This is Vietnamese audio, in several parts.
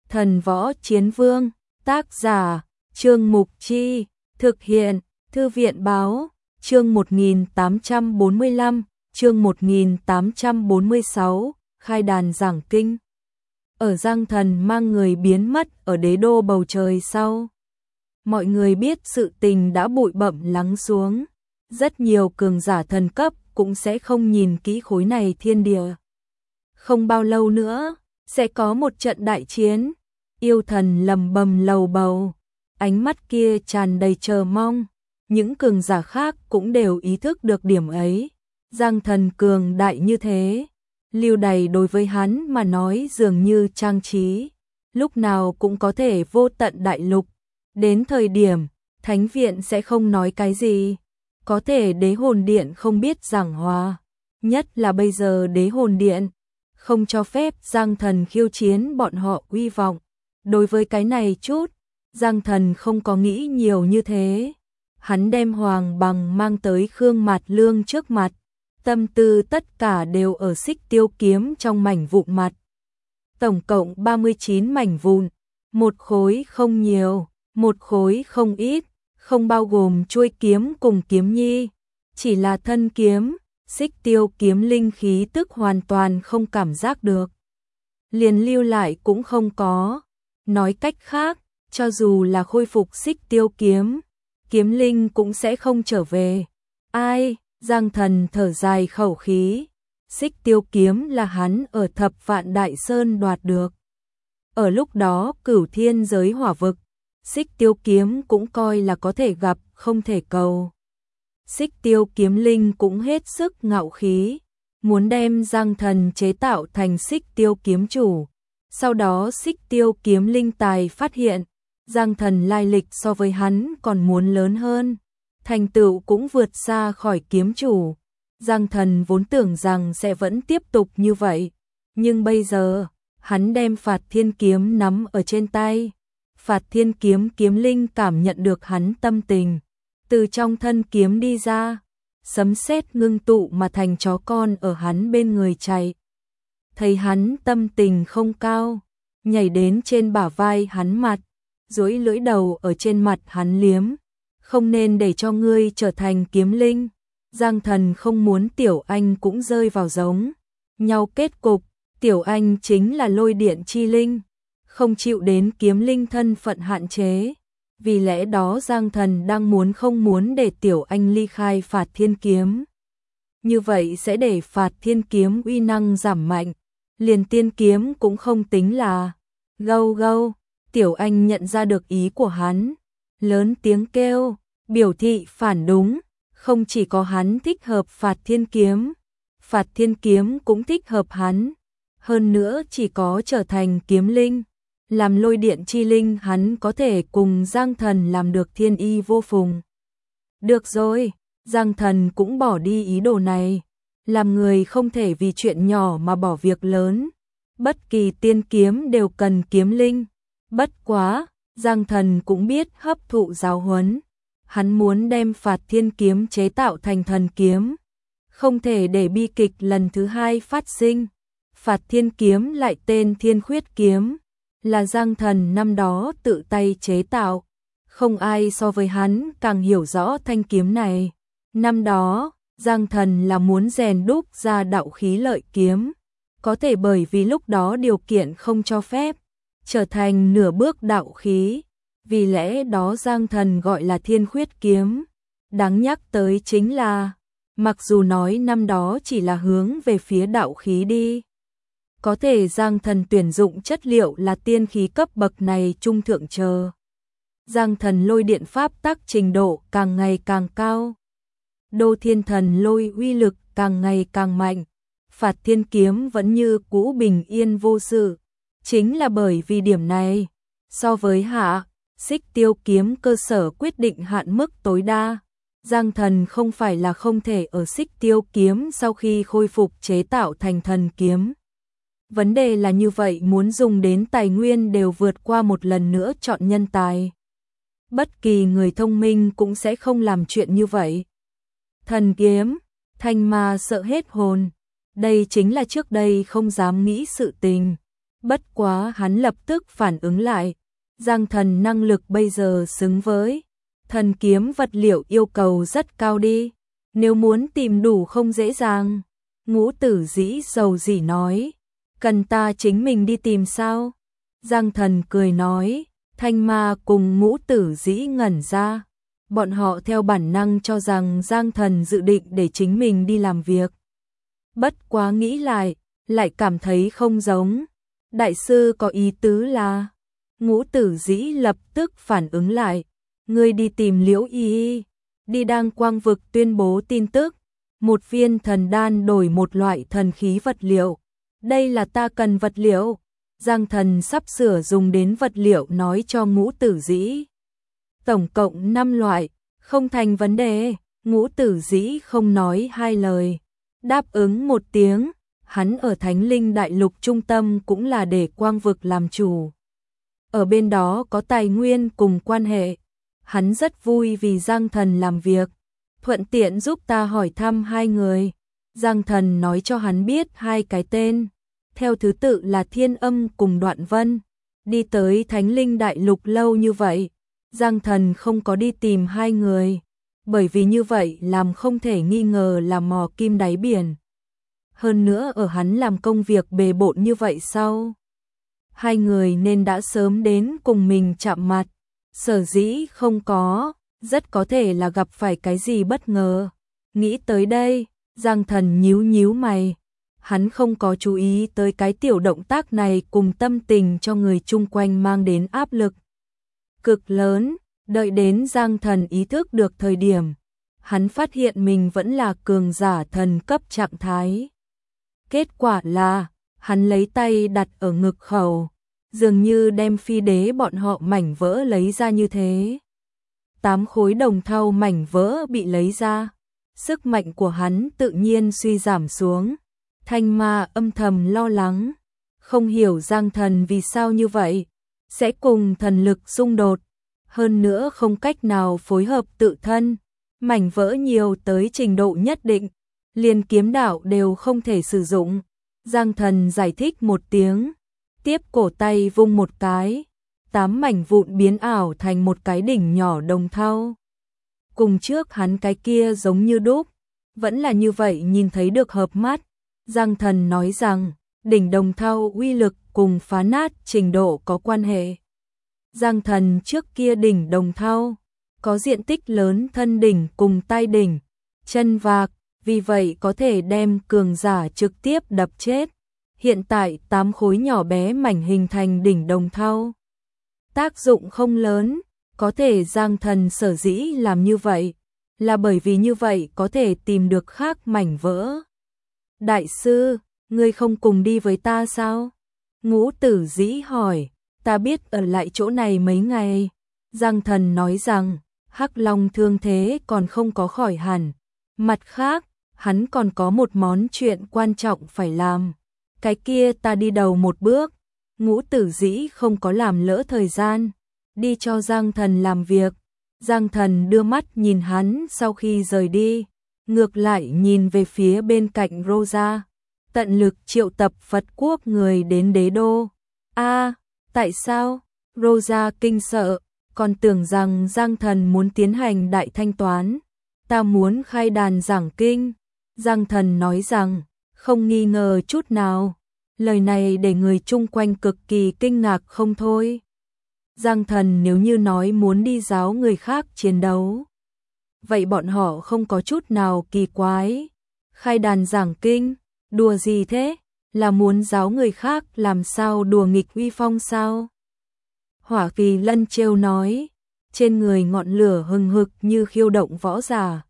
Thần Võ Chiến Vương, tác giả, Trương Mục Chi, thực hiện, Thư viện Báo, chương 1845, chương 1846, khai đàn giảng kinh. Ở Giang Thần mang người biến mất ở đế đô bầu trời sau. Mọi người biết sự tình đã bụi bặm lắng xuống. Rất nhiều cường giả thần cấp cũng sẽ không nhìn kỹ khối này thiên địa. Không bao lâu nữa, sẽ có một trận đại chiến. Yêu thần lầm bầm lầu bầu, ánh mắt kia tràn đầy chờ mong. Những cường giả khác cũng đều ý thức được điểm ấy. Giang Thần cường đại như thế, lưu đày đối với hắn mà nói dường như trang trí, lúc nào cũng có thể vô tận đại lục. Đến thời điểm, Thánh viện sẽ không nói cái gì, có thể Đế Hồn Điện không biết giảng hòa, nhất là bây giờ Đế Hồn Điện không cho phép Giang Thần khiêu chiến bọn họ uy vọng. Đối với cái này chút, Giang Thần không có nghĩ nhiều như thế. Hắn đem Hoàng Bằng mang tới Khương Mạt Lương trước mặt, tâm tư tất cả đều ở Xích Tiêu kiếm trong mảnh vụn mặt. Tổng cộng 39 mảnh vụn, một khối không nhiều, một khối không ít, không bao gồm chuôi kiếm cùng kiếm nhi, chỉ là thân kiếm. Xích Tiêu kiếm linh khí tức hoàn toàn không cảm giác được, liền lưu lại cũng không có. Nói cách khác, cho dù là khôi phục Xích Tiêu kiếm, kiếm linh cũng sẽ không trở về. Ai? Giang Thần thở dài khẩu khí. Xích Tiêu kiếm là hắn ở Thập Vạn Đại Sơn đoạt được. Ở lúc đó Cửu Thiên giới hỏa vực, Xích Tiêu kiếm cũng coi là có thể gặp, không thể cầu. Xích Tiêu kiếm linh cũng hết sức ngạo khí, muốn đem Giang Thần chế tạo thành Xích Tiêu kiếm chủ. Sau đó Xích Tiêu kiếm linh tài phát hiện, Giang Thần lai lịch so với hắn còn muốn lớn hơn, thành tựu cũng vượt xa khỏi kiếm chủ. Giang Thần vốn tưởng rằng sẽ vẫn tiếp tục như vậy, nhưng bây giờ, hắn đem Phạt Thiên kiếm nắm ở trên tay. Phạt Thiên kiếm kiếm linh cảm nhận được hắn tâm tình, từ trong thân kiếm đi ra, sấm sét ngưng tụ mà thành chó con ở hắn bên người chạy. Thấy hắn tâm tình không cao, nhảy đến trên bả vai hắn mặt, duỗi lưỡi đầu ở trên mặt hắn liếm. Không nên để cho ngươi trở thành kiếm linh. Giang Thần không muốn Tiểu Anh cũng rơi vào giống nhau kết cục. Tiểu Anh chính là lôi điện chi linh, không chịu đến kiếm linh thân phận hạn chế. Vì lẽ đó Giang Thần đang không muốn để Tiểu Anh ly khai Phạt Thiên kiếm. Như vậy sẽ để Phạt Thiên kiếm uy năng giảm mạnh, liền tiên kiếm cũng không tính là. Gâu gâu, Tiểu Anh nhận ra được ý của hắn, lớn tiếng kêu, biểu thị phản đúng. Không chỉ có hắn thích hợp Phạt Thiên kiếm, Phạt Thiên kiếm cũng thích hợp hắn. Hơn nữa chỉ có trở thành kiếm linh, làm lôi điện chi linh, hắn có thể cùng Giang Thần làm được thiên y vô phùng. Được rồi, Giang Thần cũng bỏ đi ý đồ này. Làm người không thể vì chuyện nhỏ mà bỏ việc lớn. Bất kỳ tiên kiếm đều cần kiếm linh. Bất quá, Giang Thần cũng biết hấp thụ giáo huấn. Hắn muốn đem Phạt Thiên kiếm chế tạo thành thần kiếm, không thể để bi kịch lần thứ hai phát sinh. Phạt Thiên kiếm lại tên Thiên Khuyết kiếm, là Giang Thần năm đó tự tay chế tạo. Không ai so với hắn càng hiểu rõ thanh kiếm này. Năm đó, Giang Thần là muốn rèn đúc ra đạo khí lợi kiếm, có thể bởi vì lúc đó điều kiện không cho phép, trở thành nửa bước đạo khí. Vì lẽ đó Giang Thần gọi là Thiên Khuyết kiếm. Đáng nhắc tới chính là, mặc dù nói năm đó chỉ là hướng về phía đạo khí đi, có thể Giang Thần tuyển dụng chất liệu là tiên khí cấp bậc này trung thượng chờ. Giang Thần lôi điện pháp tắc trình độ càng ngày càng cao. Đô Thiên Thần lôi uy lực càng ngày càng mạnh. Phạt Thiên kiếm vẫn như cũ bình yên vô sự. Chính là bởi vì điểm này, so với Xích Tiêu kiếm cơ sở quyết định hạn mức tối đa, Giang Thần không phải là không thể ở Xích Tiêu kiếm sau khi khôi phục chế tạo thành thần kiếm. Vấn đề là như vậy muốn dùng đến tài nguyên đều vượt qua một lần nữa chọn nhân tài. Bất kỳ người thông minh cũng sẽ không làm chuyện như vậy. Thần kiếm, Thanh Ma sợ hết hồn. Đây chính là trước đây không dám nghĩ sự tình. Bất quá hắn lập tức phản ứng lại, Giang Thần năng lực bây giờ xứng với thần kiếm vật liệu yêu cầu rất cao đi, nếu muốn tìm đủ không dễ dàng. Ngũ Tử Dĩ sầu dĩ nói, cần ta chính mình đi tìm sao? Giang Thần cười nói, Thanh Ma cùng Ngũ Tử Dĩ ngẩn ra, bọn họ theo bản năng cho rằng Giang Thần dự định để chính mình đi làm việc. Bất quá nghĩ lại cảm thấy không giống. Đại sư có ý tứ là, Ngũ Tử Dĩ lập tức phản ứng lại, ngươi đi tìm Liễu Y, đi Đăng Quang vực tuyên bố tin tức, một viên thần đan đổi một loại thần khí vật liệu. Đây là ta cần vật liệu. Giang Thần sắp sửa dùng đến vật liệu nói cho Ngũ Tử Dĩ. Tổng cộng 5 loại, không thành vấn đề. Ngũ Tử Dĩ không nói hai lời, đáp ứng một tiếng. Hắn ở Thánh Linh Đại Lục trung tâm cũng là để Quang vực làm chủ. Ở bên đó có tài nguyên cùng quan hệ. Hắn rất vui vì Giang Thần làm việc, thuận tiện giúp ta hỏi thăm hai người. Giang Thần nói cho hắn biết hai cái tên, theo thứ tự là Thiên Âm cùng Đoạn Vân. Đi tới Thánh Linh Đại Lục lâu như vậy, Giang Thần không có đi tìm hai người, bởi vì như vậy làm không thể nghi ngờ là mò kim đáy biển. Hơn nữa ở hắn làm công việc bề bộn như vậy sau, hai người nên đã sớm đến cùng mình chạm mặt. Sở dĩ không có, rất có thể là gặp phải cái gì bất ngờ. Nghĩ tới đây, Giang Thần nhíu nhíu mày. Hắn không có chú ý tới cái tiểu động tác này cùng tâm tình cho người chung quanh mang đến áp lực cực lớn. Đợi đến Giang Thần ý thức được thời điểm, hắn phát hiện mình vẫn là cường giả thần cấp trạng thái. Kết quả là, hắn lấy tay đặt ở ngực khẩu, dường như đem phi đế bọn họ mảnh vỡ lấy ra như thế. 8 khối đồng thau mảnh vỡ bị lấy ra, sức mạnh của hắn tự nhiên suy giảm xuống. Thanh Ma âm thầm lo lắng, không hiểu Giang Thần vì sao như vậy, sẽ cùng thần lực xung đột, hơn nữa không cách nào phối hợp tự thân, mảnh vỡ nhiều tới trình độ nhất định, liền kiếm đạo đều không thể sử dụng. Giang Thần giải thích một tiếng, tiếp cổ tay vung một cái, 8 mảnh vụn biến ảo thành một cái đỉnh nhỏ đồng thau. Cùng trước hắn cái kia giống như đúc, vẫn là như vậy nhìn thấy được hợp mắt. Giang Thần nói rằng, đỉnh đồng thau uy lực cùng phá nát trình độ có quan hệ. Giang Thần trước kia đỉnh đồng thau, có diện tích lớn thân đỉnh cùng tay đỉnh, chân vạc, vì vậy có thể đem cường giả trực tiếp đập chết. Hiện tại 8 khối nhỏ bé mảnh hình thành đỉnh đồng thau, tác dụng không lớn, có thể Giang Thần sở dĩ làm như vậy, là bởi vì như vậy có thể tìm được khác mảnh vỡ. Đại sư, ngươi không cùng đi với ta sao? Ngũ Tử Dĩ hỏi, ta biết ở lại chỗ này mấy ngày. Giang Thần nói rằng, Hắc Long thương thế còn không có khỏi hẳn. Mặt khác, hắn còn có một món chuyện quan trọng phải làm. Cái kia ta đi đầu một bước. Ngũ Tử Dĩ không có làm lỡ thời gian, đi cho Giang Thần làm việc. Giang Thần đưa mắt nhìn hắn sau khi rời đi, ngược lại nhìn về phía bên cạnh Rosa, tận lực triệu tập Phật quốc người đến đế đô. Tại sao? Rosa kinh sợ, còn tưởng rằng Giang Thần muốn tiến hành đại thanh toán. Ta muốn khai đàn giảng kinh. Giang Thần nói rằng, không nghi ngờ chút nào. Lời này để người chung quanh cực kỳ kinh ngạc không thôi. Giang Thần nếu như nói muốn đi giáo người khác chiến đấu, vậy bọn họ không có chút nào kỳ quái. Khai đàn giảng kinh, đùa gì thế? Là muốn giáo người khác làm sao đùa nghịch uy phong sao? Hỏa Kỳ Lân trêu nói, trên người ngọn lửa hừng hực như khiêu động võ giả.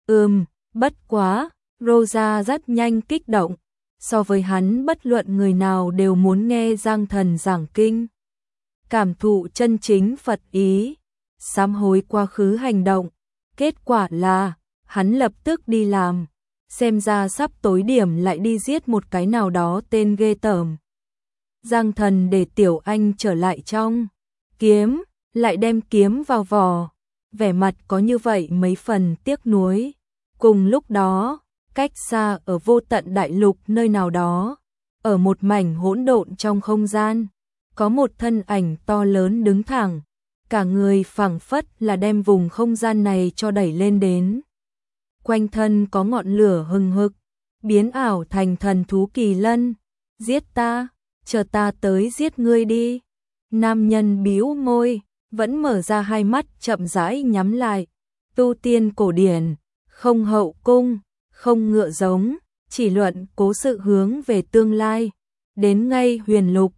Bất quá, Rosa rất nhanh kích động. So với hắn bất luận người nào đều muốn nghe Giang Thần giảng kinh, cảm thụ chân chính Phật ý, sám hối quá khứ hành động. Kết quả là, hắn lập tức đi làm, xem ra sắp tối điểm lại đi giết một cái nào đó tên ghê tởm. Giang Thần để Tiểu Anh trở lại trong kiếm, lại đem kiếm vào vỏ, vẻ mặt có như vậy mấy phần tiếc nuối. Cùng lúc đó, cách xa ở vô tận đại lục nơi nào đó, ở một mảnh hỗn độn trong không gian, có một thân ảnh to lớn đứng thẳng, cả người phảng phất là đem vùng không gian này cho đẩy lên đến. Quanh thân có ngọn lửa hừng hực, biến ảo thành thần thú kỳ lân. Giết ta, chờ ta tới giết ngươi đi. Nam nhân bĩu môi, vẫn mở ra hai mắt chậm rãi nhắm lại. Tu tiên cổ điển, không hậu cung, không ngựa giống, chỉ luận cố sự hướng về tương lai. Đến ngay huyền lục,